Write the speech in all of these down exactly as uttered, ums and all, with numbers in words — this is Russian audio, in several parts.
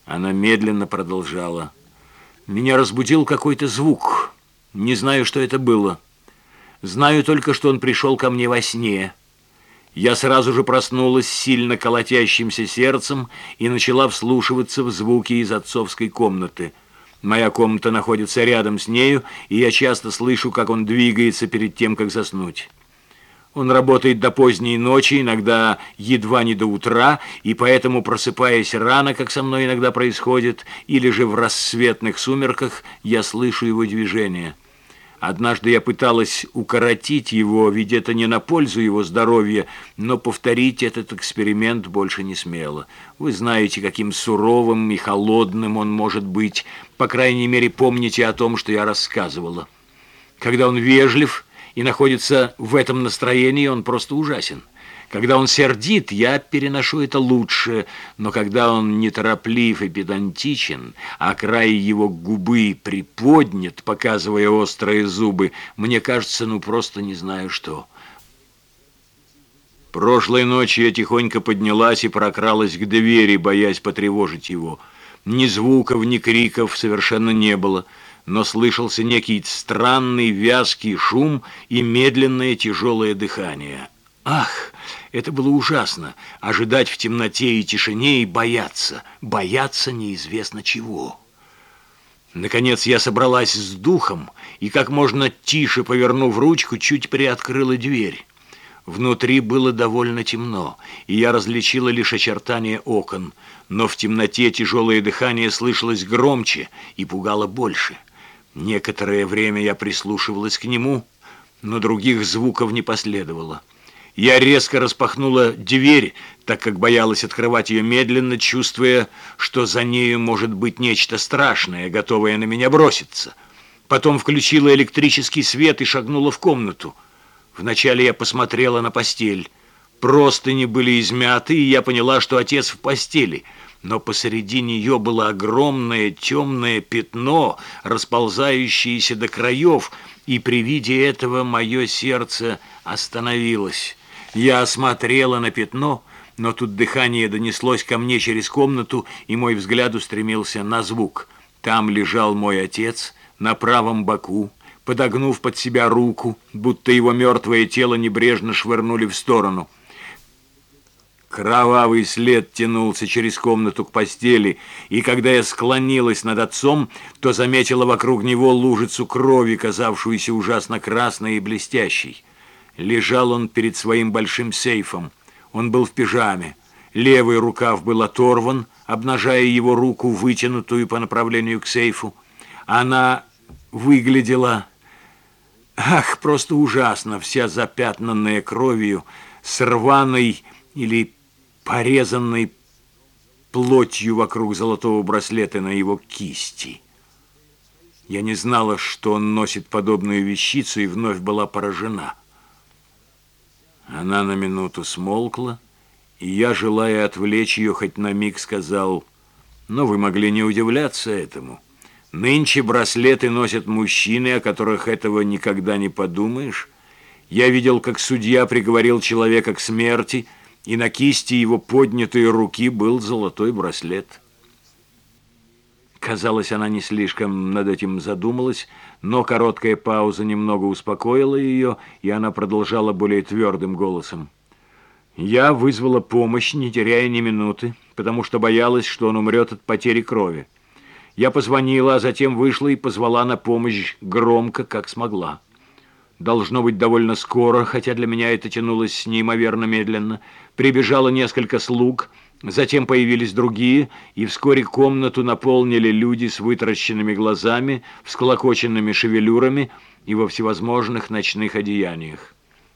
Она медленно продолжала. Меня разбудил какой-то звук. Не знаю, что это было. Знаю только, что он пришел ко мне во сне. Я сразу же проснулась с сильно колотящимся сердцем и начала вслушиваться в звуки из отцовской комнаты. Моя комната находится рядом с нею, и я часто слышу, как он двигается перед тем, как заснуть. Он работает до поздней ночи, иногда едва не до утра, и поэтому, просыпаясь рано, как со мной иногда происходит, или же в рассветных сумерках, я слышу его движение. Однажды я пыталась укоротить его, ведь это не на пользу его здоровья, но повторить этот эксперимент больше не смела. Вы знаете, каким суровым и холодным он может быть, по крайней мере, помните о том, что я рассказывала. Когда он вежлив и находится в этом настроении, он просто ужасен. Когда он сердит, я переношу это лучше, но когда он нетороплив и педантичен, а край его губы приподнят, показывая острые зубы, мне кажется, ну просто не знаю что. Прошлой ночью я тихонько поднялась и прокралась к двери, боясь потревожить его. Ни звуков, ни криков совершенно не было, но слышался некий странный вязкий шум и медленное тяжелое дыхание. Ах, это было ужасно, ожидать в темноте и тишине и бояться, бояться неизвестно чего. Наконец я собралась с духом и, как можно тише повернув ручку, чуть приоткрыла дверь. Внутри было довольно темно, и я различила лишь очертания окон, но в темноте тяжелое дыхание слышалось громче и пугало больше. Некоторое время я прислушивалась к нему, но других звуков не последовало. Я резко распахнула дверь, так как боялась открывать ее медленно, чувствуя, что за нею может быть нечто страшное, готовое на меня броситься. Потом включила электрический свет и шагнула в комнату. Вначале я посмотрела на постель. Простыни были измяты, и я поняла, что отец в постели. Но посреди нее было огромное темное пятно, расползающееся до краев, и при виде этого мое сердце остановилось. Я осмотрела на пятно, но тут дыхание донеслось ко мне через комнату, и мой взгляд устремился на звук. Там лежал мой отец на правом боку, подогнув под себя руку, будто его мертвое тело небрежно швырнули в сторону. Кровавый след тянулся через комнату к постели, и когда я склонилась над отцом, то заметила вокруг него лужицу крови, казавшуюся ужасно красной и блестящей. Лежал он перед своим большим сейфом. Он был в пижаме. Левый рукав был оторван, обнажая его руку, вытянутую по направлению к сейфу. Она выглядела, ах, просто ужасно, вся запятнанная кровью, с рваной или порезанной плотью вокруг золотого браслета на его кисти. Я не знала, что он носит подобную вещицу, и вновь была поражена. Она на минуту смолкла, и я, желая отвлечь ее хоть на миг, сказал: «Но вы могли не удивляться этому. Нынче браслеты носят мужчины, о которых этого никогда не подумаешь. Я видел, как судья приговорил человека к смерти, и на кисти его поднятой руки был золотой браслет». Казалось, она не слишком над этим задумалась, но короткая пауза немного успокоила ее, и она продолжала более твердым голосом. «Я вызвала помощь, не теряя ни минуты, потому что боялась, что он умрет от потери крови. Я позвонила, а затем вышла и позвала на помощь громко, как смогла. Должно быть, довольно скоро, хотя для меня это тянулось неимоверно медленно. Прибежало несколько слуг, затем появились другие, и вскоре комнату наполнили люди с вытаращенными глазами, всклокоченными шевелюрами и во всевозможных ночных одеяниях.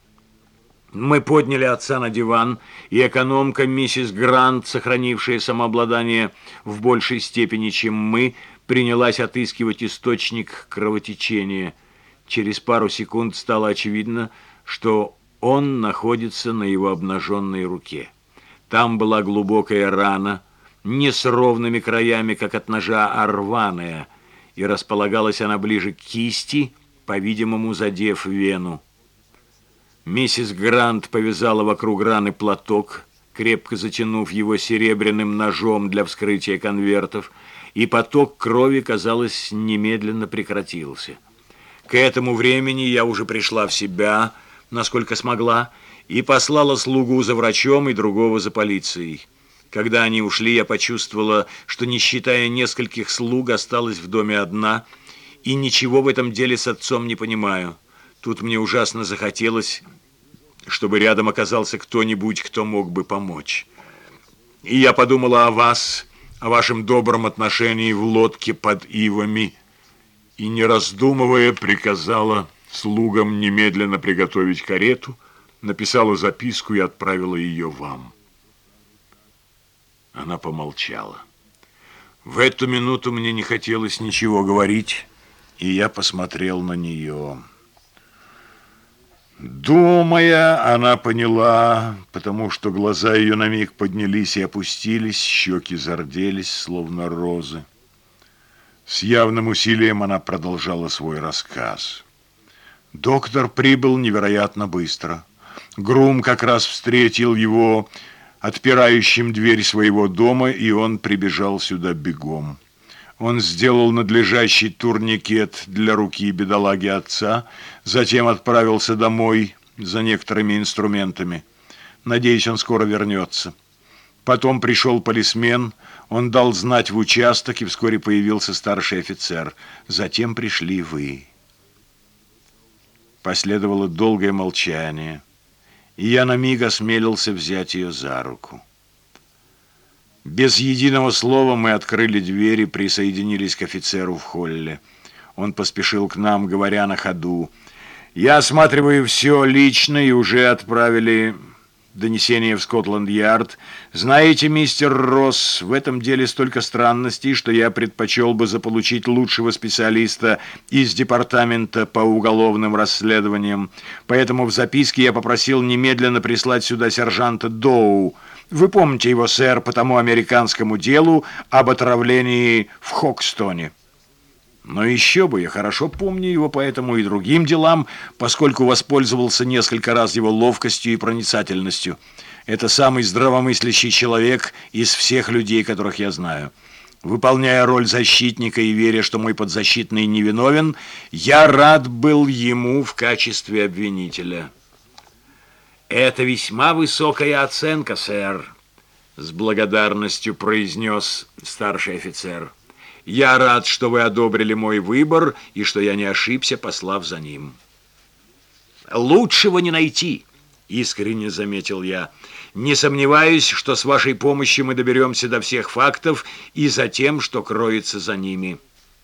Мы подняли отца на диван, и экономка миссис Грант, сохранившая самообладание в большей степени, чем мы, принялась отыскивать источник кровотечения. Через пару секунд стало очевидно, что он находится на его обнаженной руке. Там была глубокая рана, не с ровными краями, как от ножа, а рваная, и располагалась она ближе к кисти, по-видимому, задев вену. Миссис Грант повязала вокруг раны платок, крепко затянув его серебряным ножом для вскрытия конвертов, и поток крови, казалось, немедленно прекратился. К этому времени я уже пришла в себя, насколько смогла, и послала слугу за врачом и другого за полицией. Когда они ушли, я почувствовала, что, не считая нескольких слуг, осталась в доме одна, и ничего в этом деле с отцом не понимаю. Тут мне ужасно захотелось, чтобы рядом оказался кто-нибудь, кто мог бы помочь. И я подумала о вас, о вашем добром отношении в лодке под ивами, и, не раздумывая, приказала слугам немедленно приготовить карету, написала записку и отправила ее вам. Она помолчала. В эту минуту мне не хотелось ничего говорить, и я посмотрел на нее. Думая, она поняла, потому что глаза ее на миг поднялись и опустились, щеки зарделись, словно розы. С явным усилием она продолжала свой рассказ. Доктор прибыл невероятно быстро. Грум как раз встретил его отпирающим дверь своего дома, и он прибежал сюда бегом. Он сделал надлежащий турникет для руки бедолаги отца, затем отправился домой за некоторыми инструментами. Надеюсь, он скоро вернется. Потом пришел полисмен, он дал знать в участок, и вскоре появился старший офицер. Затем пришли вы. Последовало долгое молчание, и я на миг осмелился взять ее за руку. Без единого слова мы открыли дверь и присоединились к офицеру в холле. Он поспешил к нам, говоря на ходу: «Я осматриваю все лично, и уже отправили донесение в Скотланд-Ярд. Знаете, мистер Росс, в этом деле столько странностей, что я предпочел бы заполучить лучшего специалиста из департамента по уголовным расследованиям. Поэтому в записке я попросил немедленно прислать сюда сержанта Доу. Вы помните его, сэр, по тому американскому делу об отравлении в Хокстоне. Но еще бы, я хорошо помню его по этому и другим делам, поскольку воспользовался несколько раз его ловкостью и проницательностью. Это самый здравомыслящий человек из всех людей, которых я знаю. Выполняя роль защитника и веря, что мой подзащитный невиновен, я рад был ему в качестве обвинителя». «Это весьма высокая оценка, сэр», — с благодарностью произнес старший офицер. «Я рад, что вы одобрили мой выбор и что я не ошибся, послав за ним». «Лучшего не найти», — искренне заметил я. «Не сомневаюсь, что с вашей помощью мы доберемся до всех фактов и за тем, что кроется за ними».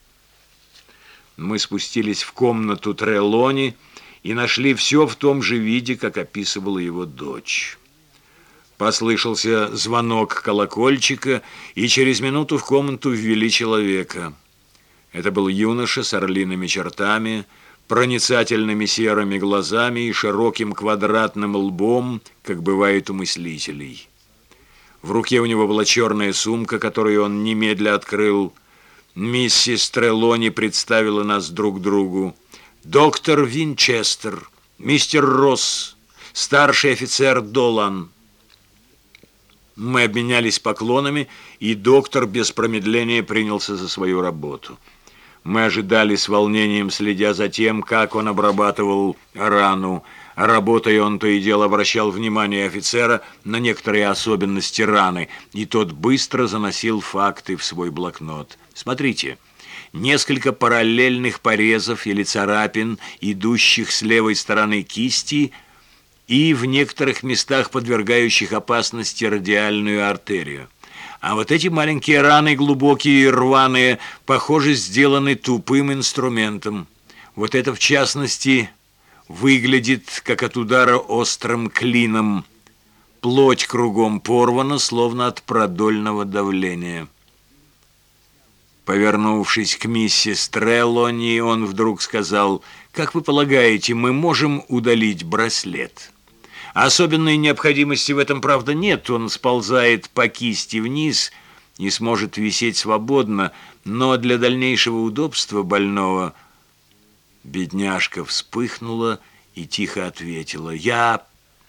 Мы спустились в комнату Трелони и нашли все в том же виде, как описывала его дочь. Послышался звонок колокольчика, и через минуту в комнату ввели человека. Это был юноша с орлиными чертами, проницательными серыми глазами и широким квадратным лбом, как бывает у мыслителей. В руке у него была черная сумка, которую он немедля открыл. Миссис Трелони представила нас друг другу. «Доктор Винчестер, мистер Росс, старший офицер Долан». Мы обменялись поклонами, и доктор без промедления принялся за свою работу. Мы ожидали с волнением, следя за тем, как он обрабатывал рану. Работая, он то и дело обращал внимание офицера на некоторые особенности раны, и тот быстро заносил факты в свой блокнот. «Смотрите». Несколько параллельных порезов или царапин, идущих с левой стороны кисти и в некоторых местах подвергающих опасности радиальную артерию. А вот эти маленькие раны, глубокие и рваные, похоже, сделаны тупым инструментом. Вот это, в частности, выглядит, как от удара острым клином. Плоть кругом порвана, словно от продольного давления. Повернувшись к миссис Трелони, он вдруг сказал: «Как вы полагаете, мы можем удалить браслет?» Особенной необходимости в этом, правда, нет. Он сползает по кисти вниз и сможет висеть свободно, но для дальнейшего удобства больного... Бедняжка вспыхнула и тихо ответила: «Я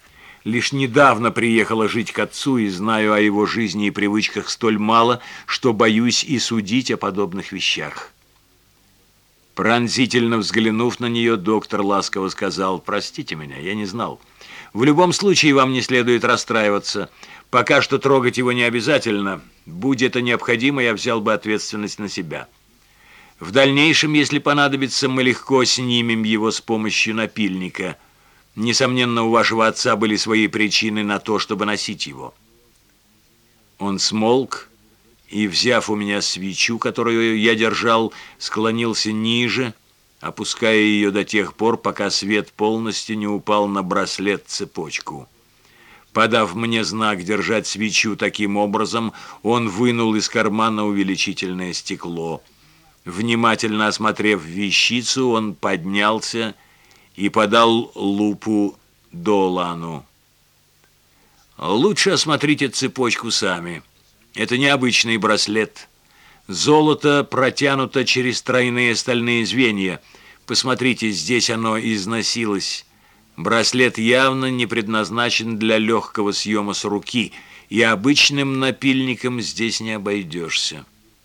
Лишь недавно приехала жить к отцу и знаю о его жизни и привычках столь мало, что боюсь и судить о подобных вещах». Пронзительно взглянув на нее, доктор ласково сказал: «Простите меня, я не знал. В любом случае вам не следует расстраиваться. Пока что трогать его не обязательно. Будь это необходимо, я взял бы ответственность на себя. В дальнейшем, если понадобится, мы легко снимем его с помощью напильника. Несомненно, у вашего отца были свои причины на то, чтобы носить его». Он смолк и, взяв у меня свечу, которую я держал, склонился ниже, опуская ее до тех пор, пока свет полностью не упал на браслет-цепочку. Подав мне знак держать свечу таким образом, он вынул из кармана увеличительное стекло. Внимательно осмотрев вещицу, он поднялся и подал лупу Долану. «Лучше осмотрите цепочку сами. Это необычный браслет. Золото протянуто через тройные стальные звенья. Посмотрите, здесь оно износилось. Браслет явно не предназначен для легкого съема с руки, и обычным напильником здесь не обойдешься».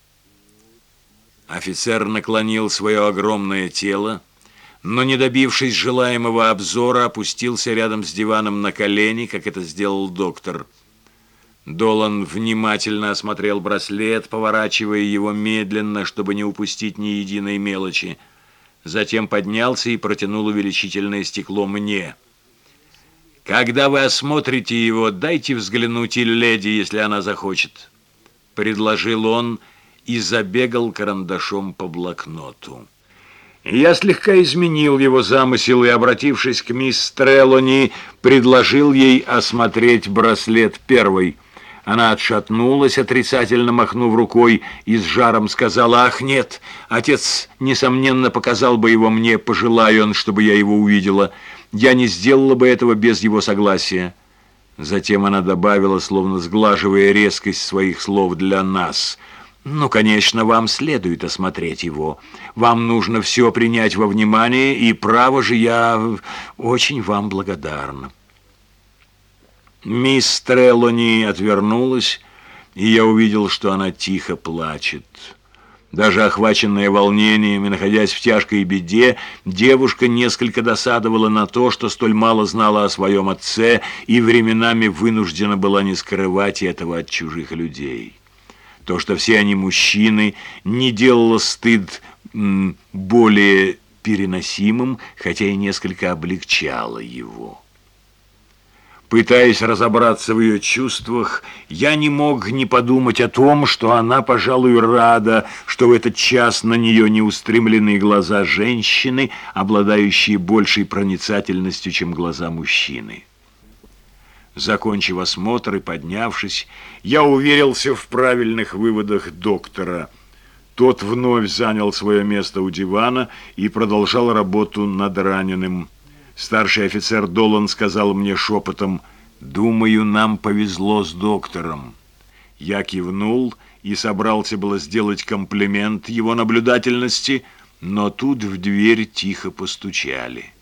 Офицер наклонил свое огромное тело, но, не добившись желаемого обзора, опустился рядом с диваном на колени, как это сделал доктор. Долан внимательно осмотрел браслет, поворачивая его медленно, чтобы не упустить ни единой мелочи. Затем поднялся и протянул увеличительное стекло мне. «Когда вы осмотрите его, дайте взглянуть и леди, если она захочет», — предложил он и забегал карандашом по блокноту. Я слегка изменил его замысел и, обратившись к мисс Трелони, предложил ей осмотреть браслет первой. Она отшатнулась, отрицательно махнув рукой, и с жаром сказала: «Ах, нет, отец, несомненно, показал бы его мне, пожелая он, чтобы я его увидела. Я не сделала бы этого без его согласия». Затем она добавила, словно сглаживая резкость своих слов для нас: «Ну, конечно, вам следует осмотреть его. Вам нужно все принять во внимание, и, право же, я очень вам благодарна». Мисс Трелони отвернулась, и я увидел, что она тихо плачет. Даже охваченная волнением и находясь в тяжкой беде, девушка несколько досадовала на то, что столь мало знала о своем отце и временами вынуждена была не скрывать этого от чужих людей. То, что все они мужчины, не делало стыд м, более переносимым, хотя и несколько облегчало его. Пытаясь разобраться в ее чувствах, я не мог не подумать о том, что она, пожалуй, рада, что в этот час на нее не устремлены глаза женщины, обладающие большей проницательностью, чем глаза мужчины. Закончив осмотр и поднявшись, я уверился в правильных выводах доктора. Тот вновь занял свое место у дивана и продолжал работу над раненым. Старший офицер Долан сказал мне шепотом: «Думаю, нам повезло с доктором». Я кивнул и собрался было сделать комплимент его наблюдательности, но тут в дверь тихо постучали.